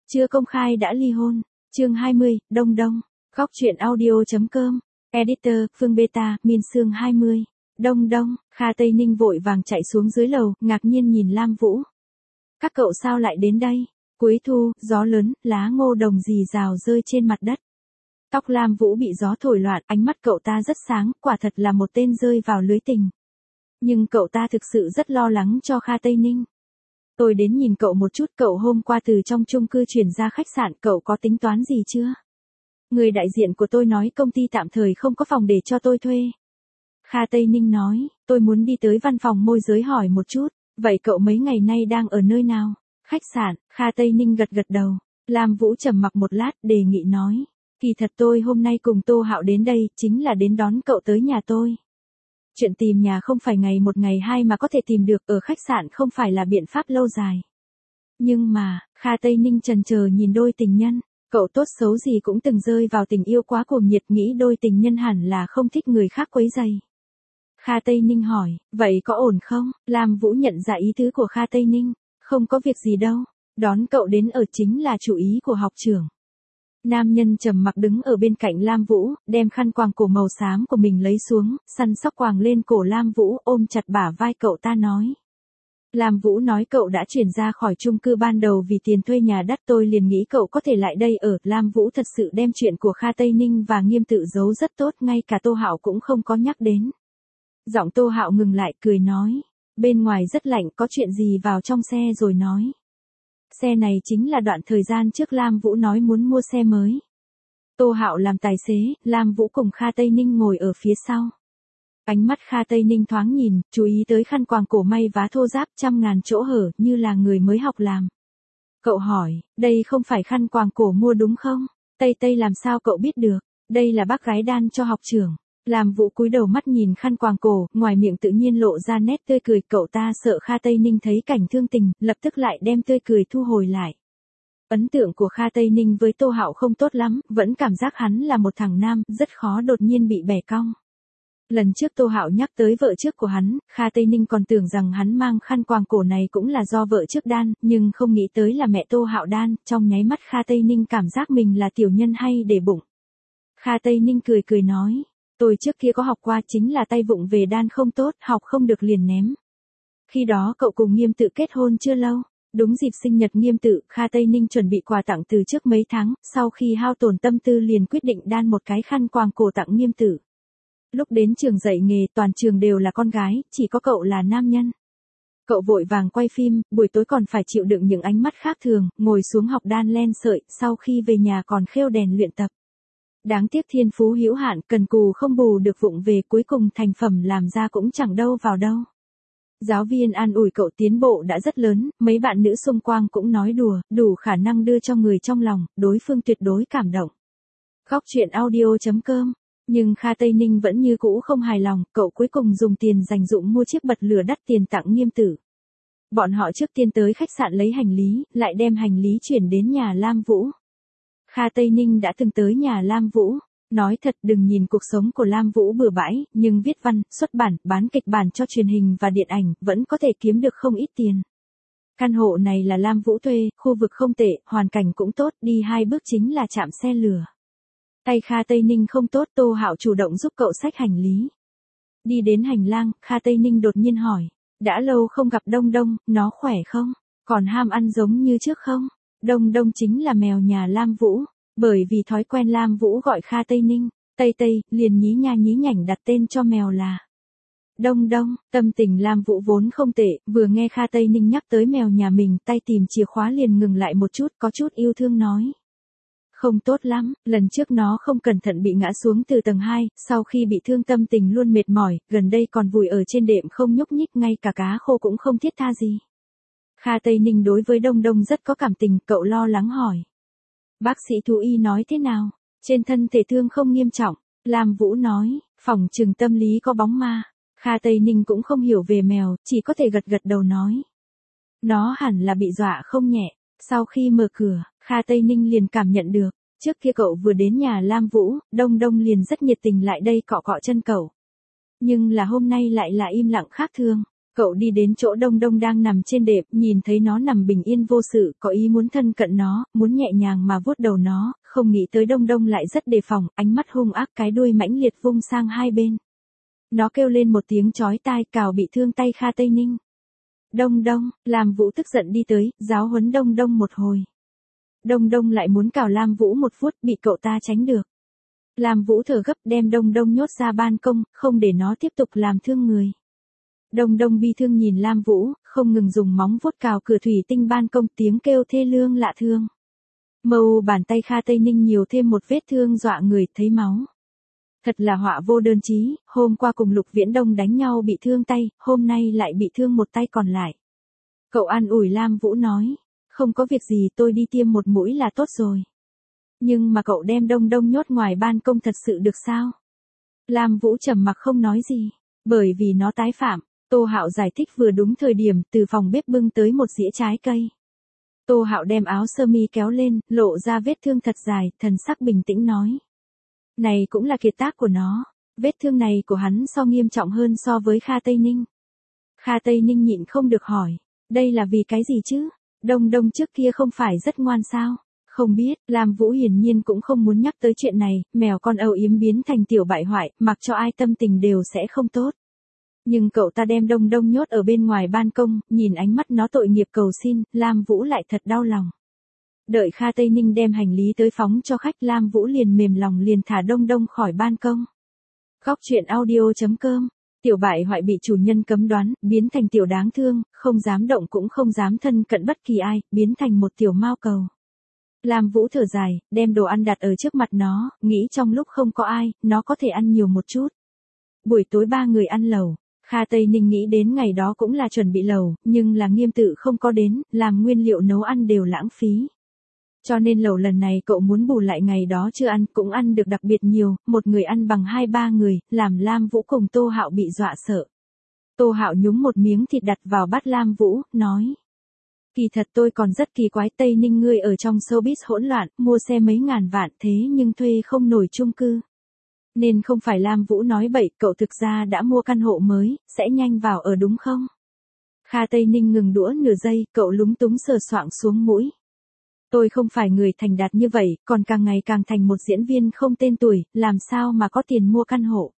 chưa công khai đã ly hôn. Chương 20, Đông Đông. Góc truyện audio.com. Editor, Phương Beta, Min Sương 20. Đông Đông. Kha Tây Ninh vội vàng chạy xuống dưới lầu, ngạc nhiên nhìn Lam Vũ. Các cậu sao lại đến đây? Cuối thu, gió lớn, lá ngô đồng rì rào rơi trên mặt đất. Tóc Lam Vũ bị gió thổi loạn, ánh mắt cậu ta rất sáng, quả thật là một tên rơi vào lưới tình. Nhưng cậu ta thực sự rất lo lắng cho Kha Tây Ninh. Tôi đến nhìn cậu một chút, cậu hôm qua từ trong chung cư chuyển ra khách sạn, cậu có tính toán gì chưa? Người đại diện của tôi nói công ty tạm thời không có phòng để cho tôi thuê. Kha Tây Ninh nói, tôi muốn đi tới văn phòng môi giới hỏi một chút, vậy cậu mấy ngày nay đang ở nơi nào? Khách sạn. Kha Tây Ninh gật gật đầu. Lam Vũ trầm mặc một lát, đề nghị nói, kỳ thật tôi hôm nay cùng Tô Hạo đến đây, chính là đến đón cậu tới nhà tôi. Chuyện tìm nhà không phải ngày một ngày hai mà có thể tìm được, ở khách sạn không phải là biện pháp lâu dài. Nhưng mà, Kha Tây Ninh chần chờ nhìn đôi tình nhân, cậu tốt xấu gì cũng từng rơi vào tình yêu quá cuồng nhiệt, nghĩ đôi tình nhân hẳn là không thích người khác quấy rầy. Kha Tây Ninh hỏi, vậy có ổn không? Lam Vũ nhận ra ý tứ của Kha Tây Ninh, không có việc gì đâu, đón cậu đến ở chính là chủ ý của học trưởng. Nam nhân trầm mặc đứng ở bên cạnh Lam Vũ, đem khăn quàng cổ màu xám của mình lấy xuống, săn sóc quàng lên cổ Lam Vũ, ôm chặt bả vai cậu ta nói. Lam Vũ nói cậu đã chuyển ra khỏi chung cư ban đầu vì tiền thuê nhà đắt, tôi liền nghĩ cậu có thể lại đây ở. Lam Vũ thật sự đem chuyện của Kha Tây Ninh và Nghiêm tự giấu rất tốt, ngay cả Tô Hạo cũng không có nhắc đến. Giọng Tô Hạo ngừng lại, cười nói, bên ngoài rất lạnh, có chuyện gì vào trong xe rồi nói. Xe này chính là đoạn thời gian trước Lam Vũ nói muốn mua xe mới. Tô Hạo làm tài xế, Lam Vũ cùng Kha Tây Ninh ngồi ở phía sau. Ánh mắt Kha Tây Ninh thoáng nhìn, chú ý tới khăn quàng cổ may vá thô ráp, trăm ngàn chỗ hở, như là người mới học làm. Cậu hỏi, đây không phải khăn quàng cổ mua đúng không? Tây Tây làm sao cậu biết được? Đây là bác gái đan cho học trưởng. Lam Vũ cúi đầu mắt nhìn khăn quàng cổ, ngoài miệng tự nhiên lộ ra nét tươi cười, cậu ta sợ Kha Tây Ninh thấy cảnh thương tình, lập tức lại đem tươi cười thu hồi lại. Ấn tượng của Kha Tây Ninh với Tô Hạo không tốt lắm, vẫn cảm giác hắn là một thằng nam, rất khó đột nhiên bị bẻ cong. Lần trước Tô Hạo nhắc tới vợ trước của hắn, Kha Tây Ninh còn tưởng rằng hắn mang khăn quàng cổ này cũng là do vợ trước đan, nhưng không nghĩ tới là mẹ Tô Hạo đan, trong nháy mắt Kha Tây Ninh cảm giác mình là tiểu nhân hay để bụng. Kha Tây Ninh cười cười nói, tôi trước kia có học qua, chính là tay vụng về đan không tốt, học không được liền ném. Khi đó cậu cùng Nghiêm tự kết hôn chưa lâu, đúng dịp sinh nhật Nghiêm tự, Kha Tây Ninh chuẩn bị quà tặng từ trước mấy tháng, sau khi hao tổn tâm tư liền quyết định đan một cái khăn quàng cổ tặng Nghiêm tự. Lúc đến trường dạy nghề, toàn trường đều là con gái, chỉ có cậu là nam nhân. Cậu vội vàng quay phim, buổi tối còn phải chịu đựng những ánh mắt khác thường, ngồi xuống học đan len sợi, sau khi về nhà còn khêu đèn luyện tập. Đáng tiếc thiên phú hữu hạn, cần cù không bù được vụng về, cuối cùng thành phẩm làm ra cũng chẳng đâu vào đâu. Giáo viên an ủi cậu tiến bộ đã rất lớn, mấy bạn nữ xung quanh cũng nói đùa, đủ khả năng đưa cho người trong lòng, đối phương tuyệt đối cảm động. Góc truyện audio.com. Nhưng Kha Tây Ninh vẫn như cũ không hài lòng, cậu cuối cùng dùng tiền dành dụm mua chiếc bật lửa đắt tiền tặng Nghiêm tử. Bọn họ trước tiên tới khách sạn lấy hành lý, lại đem hành lý chuyển đến nhà Lam Vũ. Kha Tây Ninh đã từng tới nhà Lam Vũ. Nói thật, đừng nhìn cuộc sống của Lam Vũ bừa bãi, nhưng viết văn, xuất bản, bán kịch bản cho truyền hình và điện ảnh, vẫn có thể kiếm được không ít tiền. Căn hộ này là Lam Vũ thuê, khu vực không tệ, hoàn cảnh cũng tốt, đi 2 bước chính là trạm xe lửa. Tay Kha Tây Ninh không tốt, Tô Hạo chủ động giúp cậu xách hành lý. Đi đến hành lang, Kha Tây Ninh đột nhiên hỏi, đã lâu không gặp Đông Đông, nó khỏe không? Còn ham ăn giống như trước không? Đông Đông chính là mèo nhà Lam Vũ, bởi vì thói quen Lam Vũ gọi Kha Tây Ninh, Tây Tây, liền nhí nha nhí nhảnh đặt tên cho mèo là Đông Đông. Tâm tình Lam Vũ vốn không tệ, vừa nghe Kha Tây Ninh nhắc tới mèo nhà mình, tay tìm chìa khóa liền ngừng lại một chút, có chút yêu thương nói. Không tốt lắm, lần trước nó không cẩn thận bị ngã xuống từ tầng 2, sau khi bị thương tâm tình luôn mệt mỏi, gần đây còn vùi ở trên đệm không nhúc nhích, ngay cả cá khô cũng không thiết tha gì. Kha Tây Ninh đối với Đông Đông rất có cảm tình, cậu lo lắng hỏi. Bác sĩ thú y nói thế nào? Trên thân thể thương không nghiêm trọng. Lam Vũ nói, phòng trừng tâm lý có bóng ma. Kha Tây Ninh cũng không hiểu về mèo, chỉ có thể gật gật đầu nói. Nó hẳn là bị dọa không nhẹ. Sau khi mở cửa, Kha Tây Ninh liền cảm nhận được, trước kia cậu vừa đến nhà Lam Vũ, Đông Đông liền rất nhiệt tình lại đây cọ cọ chân cậu. Nhưng là hôm nay lại là im lặng khác thường. Cậu đi đến chỗ Đông Đông đang nằm trên đệm, nhìn thấy nó nằm bình yên vô sự, có ý muốn thân cận nó, muốn nhẹ nhàng mà vuốt đầu nó, không nghĩ tới Đông Đông lại rất đề phòng, ánh mắt hung ác, cái đuôi mãnh liệt vung sang hai bên. Nó kêu lên một tiếng chói tai, cào bị thương tay Kha Tây Ninh. Đông Đông, Lam Vũ tức giận đi tới, giáo huấn Đông Đông một hồi. Đông Đông lại muốn cào Lam Vũ một phút, bị cậu ta tránh được. Lam Vũ thở gấp đem Đông Đông nhốt ra ban công, không để nó tiếp tục làm thương người. Đông Đông bi thương nhìn Lam Vũ, không ngừng dùng móng vuốt cào cửa thủy tinh ban công, tiếng kêu thê lương lạ thương. Màu bàn tay Kha Tây Ninh nhiều thêm một vết thương dọa người, thấy máu. Thật là họa vô đơn chí, hôm qua cùng Lục Viễn Đông đánh nhau bị thương tay, hôm nay lại bị thương một tay còn lại. Cậu an ủi Lam Vũ nói, không có việc gì, tôi đi tiêm một mũi là tốt rồi. Nhưng mà cậu đem Đông Đông nhốt ngoài ban công thật sự được sao? Lam Vũ trầm mặc không nói gì, bởi vì nó tái phạm. Tô Hạo giải thích vừa đúng thời điểm, từ phòng bếp bưng tới một dĩa trái cây. Tô Hạo đem áo sơ mi kéo lên, lộ ra vết thương thật dài, thần sắc bình tĩnh nói. Này cũng là kiệt tác của nó, vết thương này của hắn so nghiêm trọng hơn so với Kha Tây Ninh. Kha Tây Ninh nhịn không được hỏi, đây là vì cái gì chứ? Đông Đông trước kia không phải rất ngoan sao? Không biết, Lam Vũ hiển nhiên cũng không muốn nhắc tới chuyện này, mèo con âu yếm biến thành tiểu bại hoại, mặc cho ai tâm tình đều sẽ không tốt. Nhưng cậu ta đem Đông Đông nhốt ở bên ngoài ban công, nhìn ánh mắt nó tội nghiệp cầu xin, Lam Vũ lại thật đau lòng. Đợi Kha Tây Ninh đem hành lý tới phóng cho khách, Lam Vũ liền mềm lòng liền thả Đông Đông khỏi ban công. Góc truyện audio.com, tiểu bại hoại bị chủ nhân cấm đoán, biến thành tiểu đáng thương, không dám động cũng không dám thân cận bất kỳ ai, biến thành một tiểu mao cầu. Lam Vũ thở dài, đem đồ ăn đặt ở trước mặt nó, nghĩ trong lúc không có ai, nó có thể ăn nhiều một chút. Buổi tối ba người ăn lẩu. Kha Tây Ninh nghĩ đến ngày đó cũng là chuẩn bị lẩu, nhưng là Nghiêm Tự không có đến, làm nguyên liệu nấu ăn đều lãng phí. Cho nên lẩu lần này cậu muốn bù lại ngày đó chưa ăn, cũng ăn được đặc biệt nhiều, một người ăn bằng 2-3 người, làm Lam Vũ cùng Tô Hạo bị dọa sợ. Tô Hạo nhúng một miếng thịt đặt vào bát Lam Vũ, nói. Kỳ thật tôi còn rất kỳ quái, Tây Ninh ngươi ở trong showbiz hỗn loạn, mua xe mấy ngàn vạn thế nhưng thuê không nổi chung cư. Nên không phải Lam Vũ nói bậy, cậu thực ra đã mua căn hộ mới, sẽ nhanh vào ở đúng không? Kha Tây Ninh ngừng đũa nửa giây, cậu lúng túng sờ soạng xuống mũi. Tôi không phải người thành đạt như vậy, còn càng ngày càng thành một diễn viên không tên tuổi, làm sao mà có tiền mua căn hộ.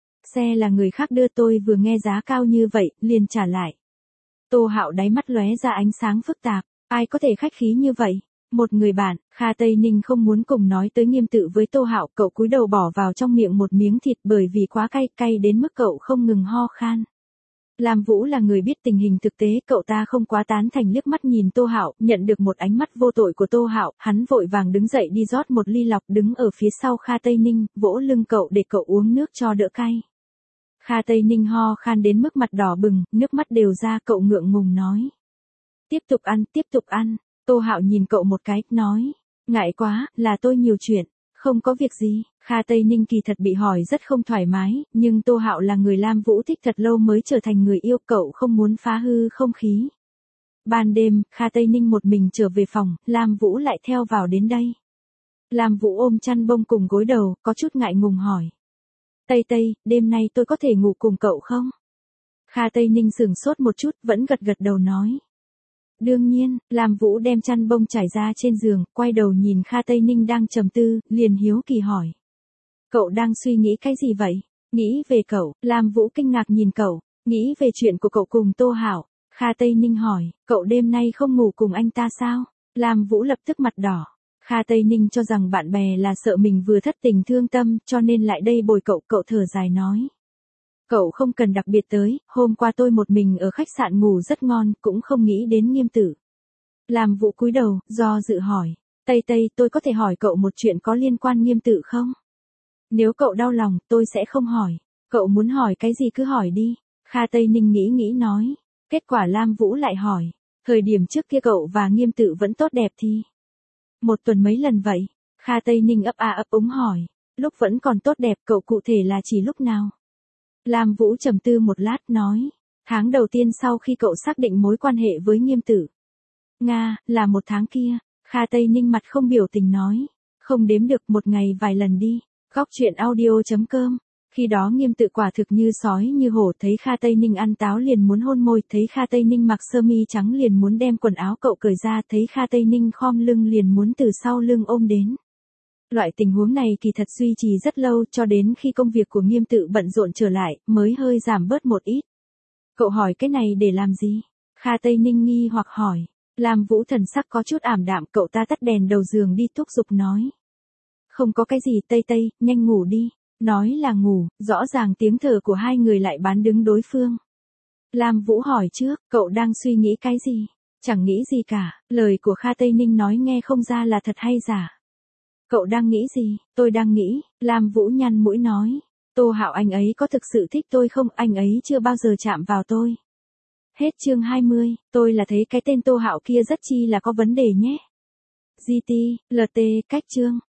Xe là người khác đưa tôi, vừa nghe giá cao như vậy, liền trả lại. Tô Hạo đáy mắt lóe ra ánh sáng phức tạp, ai có thể khách khí như vậy? Một người bạn, Kha Tây Ninh không muốn cùng nói tới Nghiêm Tự với Tô Hạo, cậu cúi đầu bỏ vào trong miệng một miếng thịt bởi vì quá cay, cay đến mức cậu không ngừng ho khan. Lam Vũ là người biết tình hình thực tế, cậu ta không quá tán thành, liếc mắt nhìn Tô Hạo, nhận được một ánh mắt vô tội của Tô Hạo, hắn vội vàng đứng dậy đi rót một ly lọc, đứng ở phía sau Kha Tây Ninh, vỗ lưng cậu để cậu uống nước cho đỡ cay. Kha Tây Ninh ho khan đến mức mặt đỏ bừng, nước mắt đều ra, cậu ngượng ngùng nói. Tiếp tục ăn, tiếp tục ăn. Tô Hạo nhìn cậu một cái, nói. Ngại quá, là tôi nhiều chuyện. Không có việc gì. Kha Tây Ninh kỳ thật bị hỏi rất không thoải mái, nhưng Tô Hạo là người Lam Vũ thích thật lâu mới trở thành người yêu, cậu không muốn phá hư không khí. Ban đêm, Kha Tây Ninh một mình trở về phòng, Lam Vũ lại theo vào đến đây. Lam Vũ ôm chăn bông cùng gối đầu, có chút ngại ngùng hỏi. Tây Tây, đêm nay tôi có thể ngủ cùng cậu không? Kha Tây Ninh sửng sốt một chút, vẫn gật gật đầu nói. Đương nhiên, Lam Vũ đem chăn bông trải ra trên giường, quay đầu nhìn Kha Tây Ninh đang trầm tư, liền hiếu kỳ hỏi. Cậu đang suy nghĩ cái gì vậy? Nghĩ về cậu, Lam Vũ kinh ngạc nhìn cậu, nghĩ về chuyện của cậu cùng Tô Hạo. Kha Tây Ninh hỏi, cậu đêm nay không ngủ cùng anh ta sao? Lam Vũ lập tức mặt đỏ. Kha Tây Ninh cho rằng bạn bè là sợ mình vừa thất tình thương tâm, cho nên lại đây bồi cậu, cậu thở dài nói. Cậu không cần đặc biệt tới, hôm qua tôi một mình ở khách sạn ngủ rất ngon, cũng không nghĩ đến Nghiêm Tử. Lam Vũ cúi đầu, do dự hỏi. Tây Tây, tôi có thể hỏi cậu một chuyện có liên quan Nghiêm Tử không? Nếu cậu đau lòng, tôi sẽ không hỏi. Cậu muốn hỏi cái gì cứ hỏi đi. Kha Tây Ninh nghĩ nói. Kết quả Lam Vũ lại hỏi. Thời điểm trước kia cậu và Nghiêm Tử vẫn tốt đẹp thì? Một tuần mấy lần vậy? Kha Tây Ninh ấp ấp úng hỏi. Lúc vẫn còn tốt đẹp, cậu cụ thể là chỉ lúc nào? Lam Vũ trầm tư một lát nói. Tháng đầu tiên sau khi cậu xác định mối quan hệ với Nghiêm Tử. Nga, là một tháng kia. Kha Tây Ninh mặt không biểu tình nói. Không đếm được, một ngày vài lần đi. Góc truyện audio.com Khi đó Nghiêm Tự quả thực như sói như hổ, thấy Kha Tây Ninh ăn táo liền muốn hôn môi, thấy Kha Tây Ninh mặc sơ mi trắng liền muốn đem quần áo cậu cởi ra, thấy Kha Tây Ninh khom lưng liền muốn từ sau lưng ôm đến. Loại tình huống này kỳ thật duy trì rất lâu, cho đến khi công việc của Nghiêm Tự bận rộn trở lại, mới hơi giảm bớt một ít. Cậu hỏi cái này để làm gì? Kha Tây Ninh nghi hoặc hỏi. Lam Vũ thần sắc có chút ảm đạm, cậu ta tắt đèn đầu giường đi, thúc giục nói. Không có cái gì Tây Tây, nhanh ngủ đi. Nói là ngủ, rõ ràng tiếng thở của hai người lại bán đứng đối phương. Lam Vũ hỏi trước, cậu đang suy nghĩ cái gì? Chẳng nghĩ gì cả, lời của Kha Tây Ninh nói nghe không ra là thật hay giả. Cậu đang nghĩ gì? Tôi đang nghĩ, Lam Vũ nhăn mũi nói. Tô Hạo anh ấy có thực sự thích tôi không? Anh ấy chưa bao giờ chạm vào tôi. Hết chương 20, tôi là thấy cái tên Tô Hạo kia rất chi là có vấn đề nhé. GT, LT, cách chương.